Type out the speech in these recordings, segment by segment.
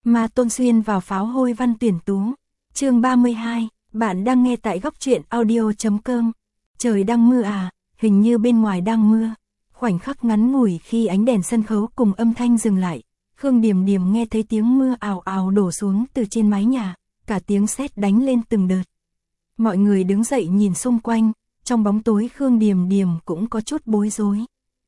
Ma Tôn xuyên vào pháo hôi văn tuyển tú. Chương 32, bạn đang nghe tại góc truyện audio.com. Trời đang mưa à, hình như bên ngoài đang mưa. Khoảnh khắc ngắn ngủi khi ánh đèn sân khấu cùng âm thanh dừng lại, Khương Điềm Điềm nghe thấy tiếng mưa ào ào đổ xuống từ trên mái nhà, cả tiếng sét đánh lên từng đợt. Mọi người đứng dậy nhìn xung quanh, trong bóng tối Khương Điềm Điềm cũng có chút bối rối.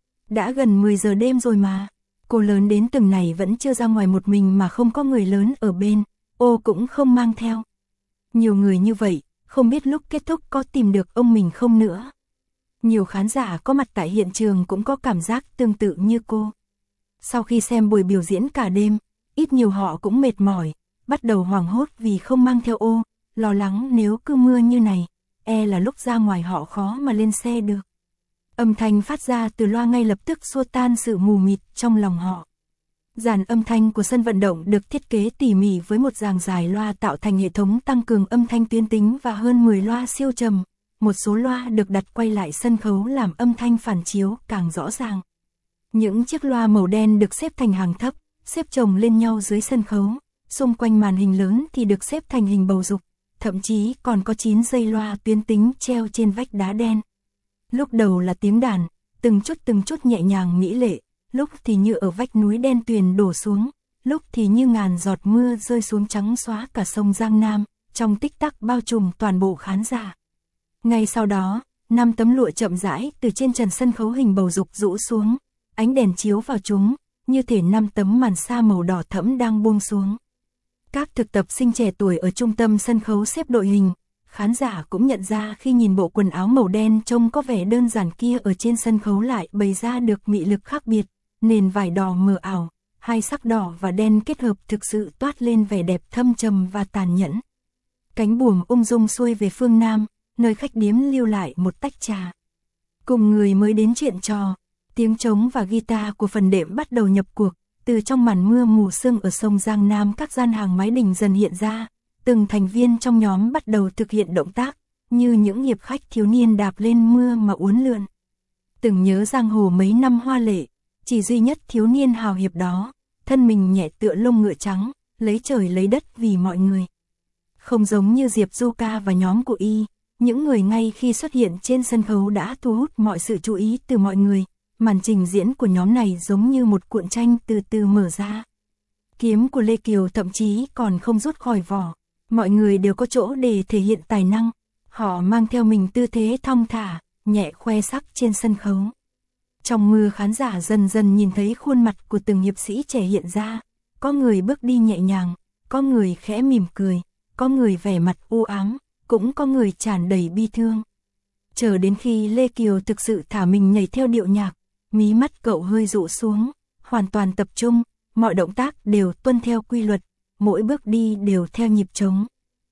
Đã gần 10 giờ đêm rồi mà, cô lớn đến từng này vẫn chưa ra ngoài một mình mà không có người lớn ở bên, ô cũng không mang theo. Nhiều người như vậy, không biết lúc kết thúc có tìm được ông mình không nữa. Nhiều khán giả có mặt tại hiện trường cũng có cảm giác tương tự như cô. Sau khi xem buổi biểu diễn cả đêm, ít nhiều họ cũng mệt mỏi, bắt đầu hoảng hốt vì không mang theo ô, lo lắng nếu cứ mưa như này, là lúc ra ngoài họ khó mà lên xe được. Âm thanh phát ra từ loa ngay lập tức xua tan sự mù mịt trong lòng họ. Dàn âm thanh của sân vận động được thiết kế tỉ mỉ với một dàn dài loa tạo thành hệ thống tăng cường âm thanh tuyến tính và hơn 10 loa siêu trầm. Một số loa được đặt quay lại sân khấu làm âm thanh phản chiếu càng rõ ràng. Những chiếc loa màu đen được xếp thành hàng thấp, xếp chồng lên nhau dưới sân khấu. Xung quanh màn hình lớn thì được xếp thành hình bầu dục, thậm chí còn có 9 dây loa tuyến tính treo trên vách đá đen. Lúc đầu là tiếng đàn, từng chút nhẹ nhàng mỹ lệ, lúc thì như ở vách núi đen tuyền đổ xuống, lúc thì như ngàn giọt mưa rơi xuống trắng xóa cả sông Giang Nam, trong tích tắc bao trùm toàn bộ khán giả. Ngay sau đó, 5 tấm lụa chậm rãi từ trên trần sân khấu hình bầu dục rũ xuống, ánh đèn chiếu vào chúng, như thể 5 tấm màn sa màu đỏ thẫm đang buông xuống. Các thực tập sinh trẻ tuổi ở trung tâm sân khấu xếp đội hình, khán giả cũng nhận ra khi nhìn bộ quần áo màu đen trông có vẻ đơn giản kia ở trên sân khấu lại bày ra được mị lực khác biệt, nền vải đỏ mờ ảo, hai sắc đỏ và đen kết hợp thực sự toát lên vẻ đẹp thâm trầm và tàn nhẫn. Cánh buồm ung dung xuôi về phương Nam, nơi khách điếm lưu lại một tách trà. Cùng người mới đến chuyện trò, tiếng trống và guitar của phần đệm bắt đầu nhập cuộc, từ trong màn mưa mù sương ở sông Giang Nam các gian hàng mái đình dần hiện ra, từng thành viên trong nhóm bắt đầu thực hiện động tác, như những hiệp khách thiếu niên đạp lên mưa mà uốn lượn. Từng nhớ giang hồ mấy năm hoa lệ, chỉ duy nhất thiếu niên hào hiệp đó, thân mình nhẹ tựa lông ngựa trắng, lấy trời lấy đất vì mọi người. Không giống như Diệp Du Ca và nhóm của y, những người ngay khi xuất hiện trên sân khấu đã thu hút mọi sự chú ý từ mọi người, màn trình diễn của nhóm này giống như một cuộn tranh từ từ mở ra. Kiếm của Lê Kiều thậm chí còn không rút khỏi vỏ, mọi người đều có chỗ để thể hiện tài năng, họ mang theo mình tư thế thong thả, nhẹ khoe sắc trên sân khấu. Trong mưa khán giả dần dần nhìn thấy khuôn mặt của từng hiệp sĩ trẻ hiện ra, có người bước đi nhẹ nhàng, có người khẽ mỉm cười, có người vẻ mặt u ám, cũng có người tràn đầy bi thương. Chờ đến khi Lê Kiều thực sự thả mình nhảy theo điệu nhạc, mí mắt cậu hơi dụ xuống, hoàn toàn tập trung, mọi động tác đều tuân theo quy luật, mỗi bước đi đều theo nhịp trống.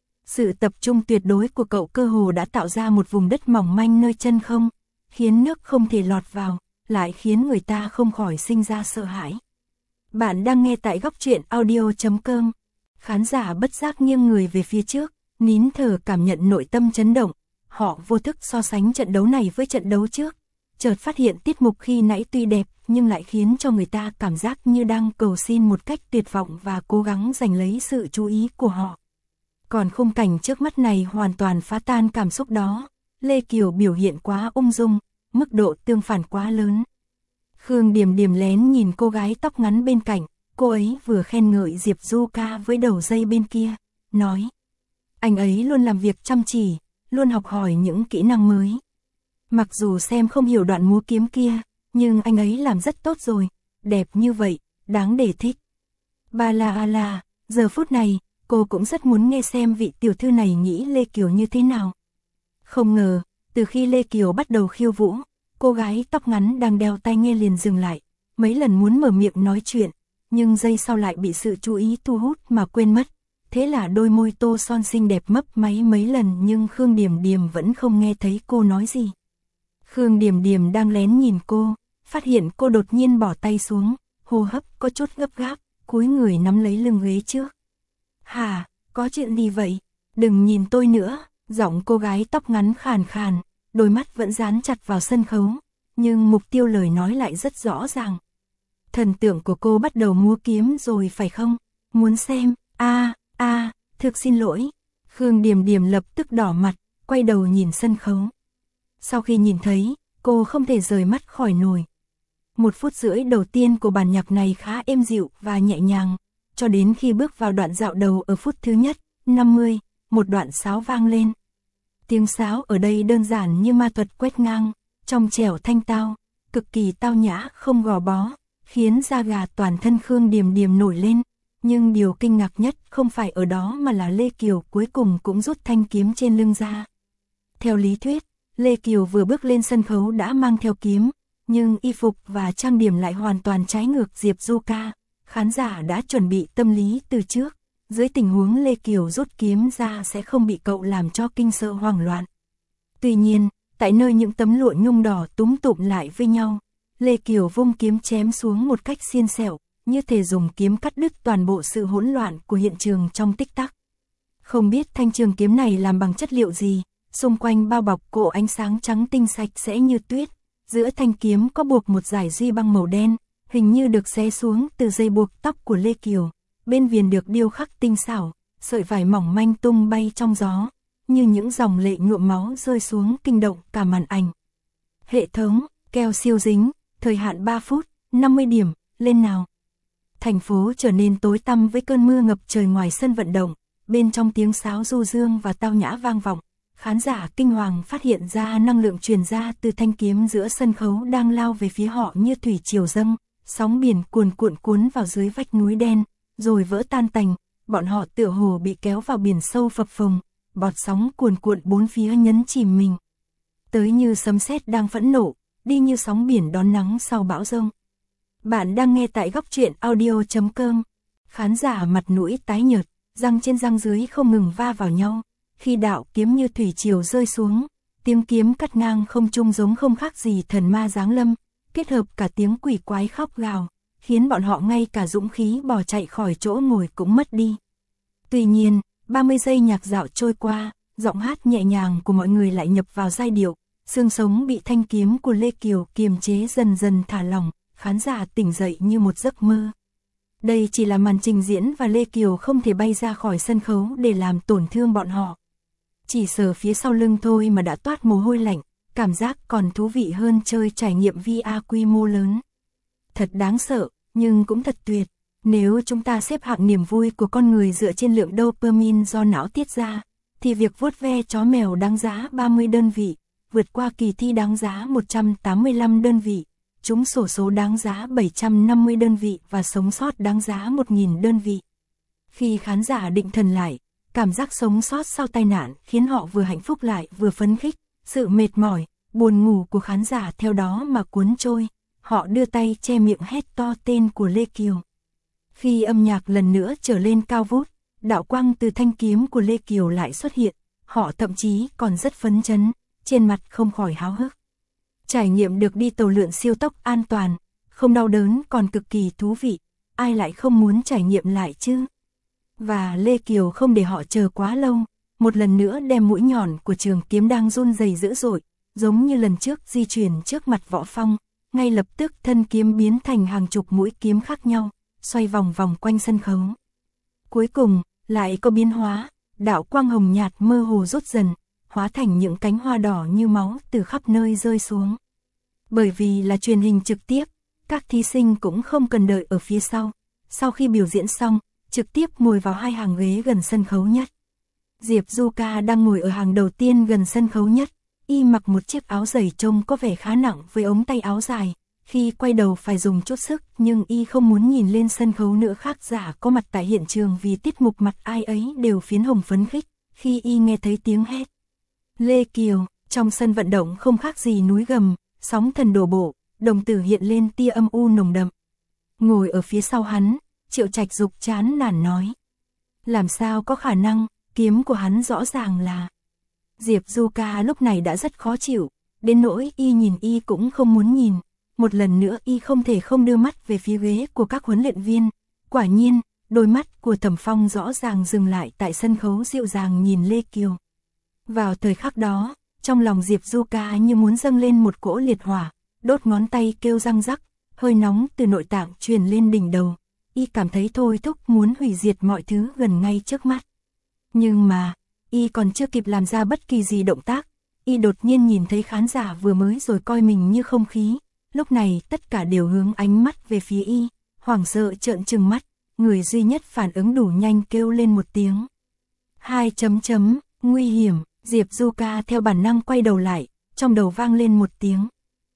Sự tập trung tuyệt đối của cậu cơ hồ đã tạo ra một vùng đất mỏng manh nơi chân không, khiến nước không thể lọt vào, lại khiến người ta không khỏi sinh ra sợ hãi. Bạn đang nghe tại góc truyện audio.com. Khán giả bất giác nghiêng người về phía trước, nín thở cảm nhận nội tâm chấn động. Họ vô thức so sánh trận đấu này với trận đấu trước. Chợt phát hiện tiết mục khi nãy tuy đẹp nhưng lại khiến cho người ta cảm giác như đang cầu xin một cách tuyệt vọng và cố gắng giành lấy sự chú ý của họ. Còn khung cảnh trước mắt này hoàn toàn phá tan cảm xúc đó. Lê Kiều biểu hiện quá ung dung, mức độ tương phản quá lớn. Khương Điềm Điềm lén nhìn cô gái tóc ngắn bên cạnh, cô ấy vừa khen ngợi Diệp Du Ca với đầu dây bên kia, nói: anh ấy luôn làm việc chăm chỉ, luôn học hỏi những kỹ năng mới. Mặc dù xem không hiểu đoạn múa kiếm kia, nhưng anh ấy làm rất tốt rồi, đẹp như vậy, đáng để thích. Ba la a la, giờ phút này, cô cũng rất muốn nghe xem vị tiểu thư này nghĩ Lê Kiều như thế nào. Không ngờ, từ khi Lê Kiều bắt đầu khiêu vũ, cô gái tóc ngắn đang đeo tai nghe liền dừng lại, mấy lần muốn mở miệng nói chuyện, nhưng giây sau lại bị sự chú ý thu hút mà quên mất. Thế là đôi môi tô son xinh đẹp mấp máy mấy lần nhưng Khương Điềm Điềm vẫn không nghe thấy cô nói gì. Khương Điềm Điềm đang lén nhìn cô, phát hiện cô đột nhiên bỏ tay xuống, hô hấp có chút gấp gáp, cúi người nắm lấy lưng ghế trước. Hả, có chuyện gì vậy? Đừng nhìn tôi nữa, giọng cô gái tóc ngắn khàn khàn, đôi mắt vẫn dán chặt vào sân khấu, nhưng mục tiêu lời nói lại rất rõ ràng. Thần tượng của cô bắt đầu múa kiếm rồi phải không? muốn xem, thực xin lỗi. Khương Điềm Điềm lập tức đỏ mặt, quay đầu nhìn sân khấu. Sau khi nhìn thấy, cô không thể rời mắt khỏi nổi. 1 phút rưỡi đầu tiên của bản nhạc này khá êm dịu và nhẹ nhàng, cho đến khi bước vào đoạn dạo đầu ở phút thứ nhất, 50, một đoạn sáo vang lên. Tiếng sáo ở đây đơn giản như ma thuật quét ngang, trong trẻo thanh tao, cực kỳ tao nhã không gò bó, khiến da gà toàn thân Khương Điềm Điềm nổi lên. Nhưng điều kinh ngạc nhất không phải ở đó mà là Lê Kiều cuối cùng cũng rút thanh kiếm trên lưng ra. Theo lý thuyết, Lê Kiều vừa bước lên sân khấu đã mang theo kiếm, nhưng y phục và trang điểm lại hoàn toàn trái ngược Diệp Du Ca. Khán giả đã chuẩn bị tâm lý từ trước, dưới tình huống Lê Kiều rút kiếm ra sẽ không bị cậu làm cho kinh sợ hoảng loạn. Tuy nhiên, tại nơi những tấm lụa nhung đỏ túm tụm lại với nhau, Lê Kiều vung kiếm chém xuống một cách xiên xẻo, như thể dùng kiếm cắt đứt toàn bộ sự hỗn loạn của hiện trường trong tích tắc. Không biết thanh trường kiếm này làm bằng chất liệu gì, xung quanh bao bọc cổ ánh sáng trắng tinh sạch sẽ như tuyết, giữa thanh kiếm có buộc một dải duy băng màu đen, hình như được xé xuống từ dây buộc tóc của Lê Kiều, bên viền được điêu khắc tinh xảo, sợi vải mỏng manh tung bay trong gió, như những dòng lệ nhuộm máu rơi xuống kinh động cả màn ảnh. Hệ thống, keo siêu dính, thời hạn 3 phút, 50 điểm, lên nào. Thành phố trở nên tối tăm với cơn mưa ngập trời ngoài sân vận động, bên trong tiếng sáo du dương và tao nhã vang vọng. Khán giả kinh hoàng phát hiện ra năng lượng truyền ra từ thanh kiếm giữa sân khấu đang lao về phía họ như thủy triều dâng, sóng biển cuồn cuộn cuốn vào dưới vách núi đen, rồi vỡ tan tành, bọn họ tựa hồ bị kéo vào biển sâu phập phồng, bọt sóng cuồn cuộn bốn phía nhấn chìm mình. Tới như sấm sét đang phẫn nộ, đi như sóng biển đón nắng sau bão giông. Bạn đang nghe tại Góc Truyện Audio.com. Khán giả mặt mũi tái nhợt, răng trên răng dưới không ngừng va vào nhau. Khi đạo kiếm như thủy triều rơi xuống, tiếng kiếm cắt ngang không trung giống không khác gì thần ma giáng lâm, kết hợp cả tiếng quỷ quái khóc gào, khiến bọn họ ngay cả dũng khí bỏ chạy khỏi chỗ ngồi cũng mất đi. Tuy nhiên, 30 giây nhạc dạo trôi qua, giọng hát nhẹ nhàng của mọi người lại nhập vào giai điệu, xương sống bị thanh kiếm của Lê Kiều kiềm chế dần dần thả lỏng, khán giả tỉnh dậy như một giấc mơ. Đây chỉ là màn trình diễn và Lê Kiều không thể bay ra khỏi sân khấu để làm tổn thương bọn họ. Chỉ sờ phía sau lưng thôi mà đã toát mồ hôi lạnh, cảm giác còn thú vị hơn chơi trải nghiệm VR quy mô lớn. Thật đáng sợ, nhưng cũng thật tuyệt. Nếu chúng ta xếp hạng niềm vui của con người dựa trên lượng dopamine do não tiết ra, thì việc vuốt ve chó mèo đáng giá 30 đơn vị, vượt qua kỳ thi đáng giá 185 đơn vị, trúng xổ số đáng giá 750 đơn vị và sống sót đáng giá 1.000 đơn vị. Khi khán giả định thần lại, cảm giác sống sót sau tai nạn khiến họ vừa hạnh phúc lại vừa phấn khích, sự mệt mỏi, buồn ngủ của khán giả theo đó mà cuốn trôi, họ đưa tay che miệng hét to tên của Lê Kiều. Khi âm nhạc lần nữa trở lên cao vút, đạo quang từ thanh kiếm của Lê Kiều lại xuất hiện, họ thậm chí còn rất phấn chấn, trên mặt không khỏi háo hức. Trải nghiệm được đi tàu lượn siêu tốc an toàn, không đau đớn còn cực kỳ thú vị, ai lại không muốn trải nghiệm lại chứ? Và Lê Kiều không để họ chờ quá lâu, một lần nữa đem mũi nhọn của trường kiếm đang run rẩy dữ dội, giống như lần trước di chuyển trước mặt Võ Phong, ngay lập tức thân kiếm biến thành hàng chục mũi kiếm khác nhau, xoay vòng vòng quanh sân khấu. Cuối cùng, lại có biến hóa, đạo quang hồng nhạt mơ hồ rút dần, hóa thành những cánh hoa đỏ như máu từ khắp nơi rơi xuống. Bởi vì là truyền hình trực tiếp, các thí sinh cũng không cần đợi ở phía sau khi biểu diễn xong, trực tiếp ngồi vào 2 hàng ghế gần sân khấu nhất. Diệp Du Ca đang ngồi ở hàng đầu tiên gần sân khấu nhất, y mặc một chiếc áo dày trông có vẻ khá nặng với ống tay áo dài, khi quay đầu phải dùng chút sức nhưng y không muốn nhìn lên sân khấu nữa. Khác giả có mặt tại hiện trường vì tiết mục mặt ai ấy đều phiến hồng phấn khích, khi y nghe thấy tiếng hét Lê Kiều, trong sân vận động không khác gì núi gầm, sóng thần đổ bộ, đồng tử hiện lên tia âm u nồng đậm. Ngồi ở phía sau hắn, Triệu Trạch Dục chán nản nói. Làm sao có khả năng, kiếm của hắn rõ ràng là... Diệp Du Ca lúc này đã rất khó chịu, đến nỗi y nhìn y cũng không muốn nhìn. Một lần nữa y không thể không đưa mắt về phía ghế của các huấn luyện viên. Quả nhiên, đôi mắt của Thẩm Phong rõ ràng dừng lại tại sân khấu dịu dàng nhìn Lê Kiều. Vào thời khắc đó, trong lòng Diệp Du Ca như muốn dâng lên một cỗ liệt hỏa, đốt ngón tay kêu răng rắc, hơi nóng từ nội tạng truyền lên đỉnh đầu. y cảm thấy thôi thúc muốn hủy diệt mọi thứ gần ngay trước mắt. Nhưng mà, y còn chưa kịp làm ra bất kỳ gì động tác, y đột nhiên nhìn thấy khán giả vừa mới rồi coi mình như không khí, lúc này tất cả đều hướng ánh mắt về phía y, hoảng sợ trợn trừng mắt, người duy nhất phản ứng đủ nhanh kêu lên một tiếng. Nguy hiểm, Diệp Du Ca theo bản năng quay đầu lại, trong đầu vang lên một tiếng.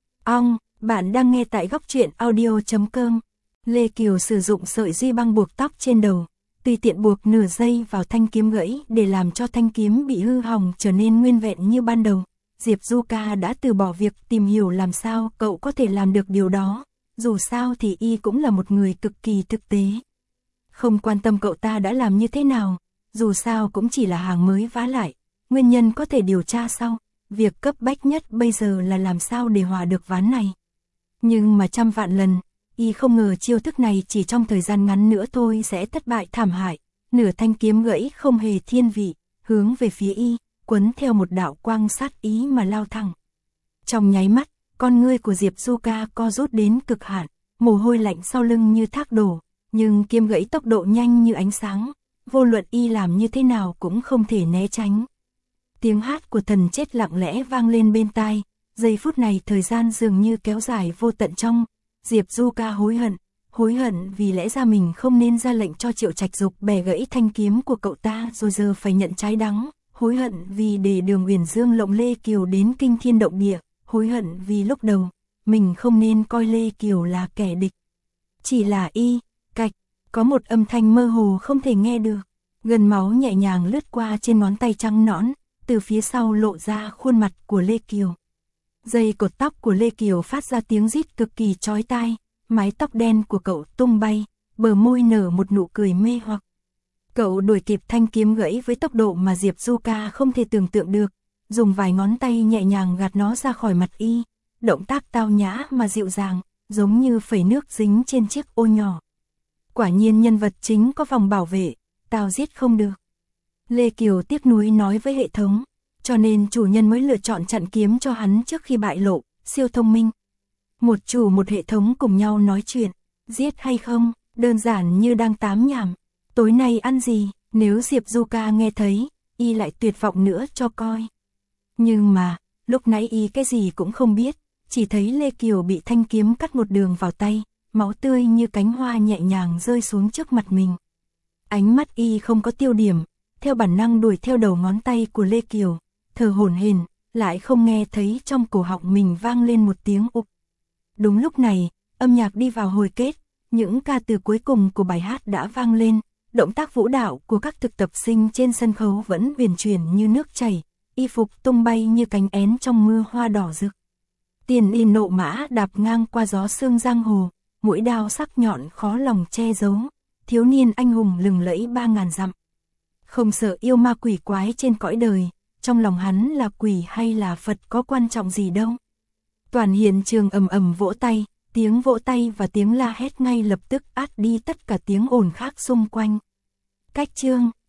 Bạn đang nghe tại góc truyện audio.com. Lê Kiều sử dụng sợi dây băng buộc tóc trên đầu, tùy tiện buộc nửa giây vào thanh kiếm gãy để làm cho thanh kiếm bị hư hỏng trở nên nguyên vẹn như ban đầu. Diệp Du Ca đã từ bỏ việc tìm hiểu làm sao cậu có thể làm được điều đó, dù sao thì y cũng là một người cực kỳ thực tế. Không quan tâm cậu ta đã làm như thế nào, dù sao cũng chỉ là hàng mới vá lại, nguyên nhân có thể điều tra sau, việc cấp bách nhất bây giờ là làm sao để hòa được ván này. Nhưng mà trăm vạn lần, y không ngờ chiêu thức này chỉ trong thời gian ngắn nữa thôi sẽ thất bại thảm hại, nửa thanh kiếm gãy không hề thiên vị, hướng về phía y, quấn theo một đạo quang sát ý mà lao thẳng. Trong nháy mắt, con ngươi của Diệp Du Ca co rút đến cực hạn, mồ hôi lạnh sau lưng như thác đổ, nhưng kiếm gãy tốc độ nhanh như ánh sáng, vô luận y làm như thế nào cũng không thể né tránh. Tiếng hát của thần chết lặng lẽ vang lên bên tai, giây phút này thời gian dường như kéo dài vô tận trong. Diệp Du Ca hối hận vì lẽ ra mình không nên ra lệnh cho Triệu Trạch Dục bẻ gãy thanh kiếm của cậu ta rồi giờ phải nhận trái đắng, hối hận vì để Đường Uyển Dương lộng Lê Kiều đến kinh thiên động địa, hối hận vì lúc đầu mình không nên coi Lê Kiều là kẻ địch. Chỉ là cạch, có một âm thanh mơ hồ không thể nghe được, gần máu nhẹ nhàng lướt qua trên ngón tay trắng nõn, từ phía sau lộ ra khuôn mặt của Lê Kiều. Dây cột tóc của Lê Kiều phát ra tiếng rít cực kỳ chói tai, mái tóc đen của cậu tung bay, bờ môi nở một nụ cười mê hoặc. Cậu đuổi kịp thanh kiếm gãy với tốc độ mà Diệp Du Ca không thể tưởng tượng được, dùng vài ngón tay nhẹ nhàng gạt nó ra khỏi mặt y, động tác tao nhã mà dịu dàng, giống như phẩy nước dính trên chiếc ô nhỏ. Quả nhiên nhân vật chính có vòng bảo vệ, tao giết không được. Lê Kiều tiếc nuối nói với hệ thống, cho nên chủ nhân mới lựa chọn chặn kiếm cho hắn trước khi bại lộ, siêu thông minh. Một chủ một hệ thống cùng nhau nói chuyện, giết hay không, đơn giản như đang tám nhảm. Tối nay ăn gì, nếu Diệp Du Ca nghe thấy, y lại tuyệt vọng nữa cho coi. Nhưng mà, lúc nãy y cái gì cũng không biết, chỉ thấy Lê Kiều bị thanh kiếm cắt một đường vào tay, máu tươi như cánh hoa nhẹ nhàng rơi xuống trước mặt mình. Ánh mắt y không có tiêu điểm, theo bản năng đuổi theo đầu ngón tay của Lê Kiều, thở hổn hển, lại không nghe thấy trong cổ họng mình vang lên một tiếng ục. Đúng lúc này, âm nhạc đi vào hồi kết, những ca từ cuối cùng của bài hát đã vang lên, động tác vũ đạo của các thực tập sinh trên sân khấu vẫn huyền chuyển như nước chảy, y phục tung bay như cánh én trong mưa hoa đỏ rực. Tiền y nộ mã đạp ngang qua gió sương giang hồ, mũi đao sắc nhọn khó lòng che giấu, thiếu niên anh hùng lừng lẫy 3000 dặm. Không sợ yêu ma quỷ quái trên cõi đời, trong lòng hắn là quỷ hay là Phật có quan trọng gì đâu. Toàn hiện trường ầm ầm vỗ tay, tiếng vỗ tay và tiếng la hét ngay lập tức át đi tất cả tiếng ồn khác xung quanh. Cách chương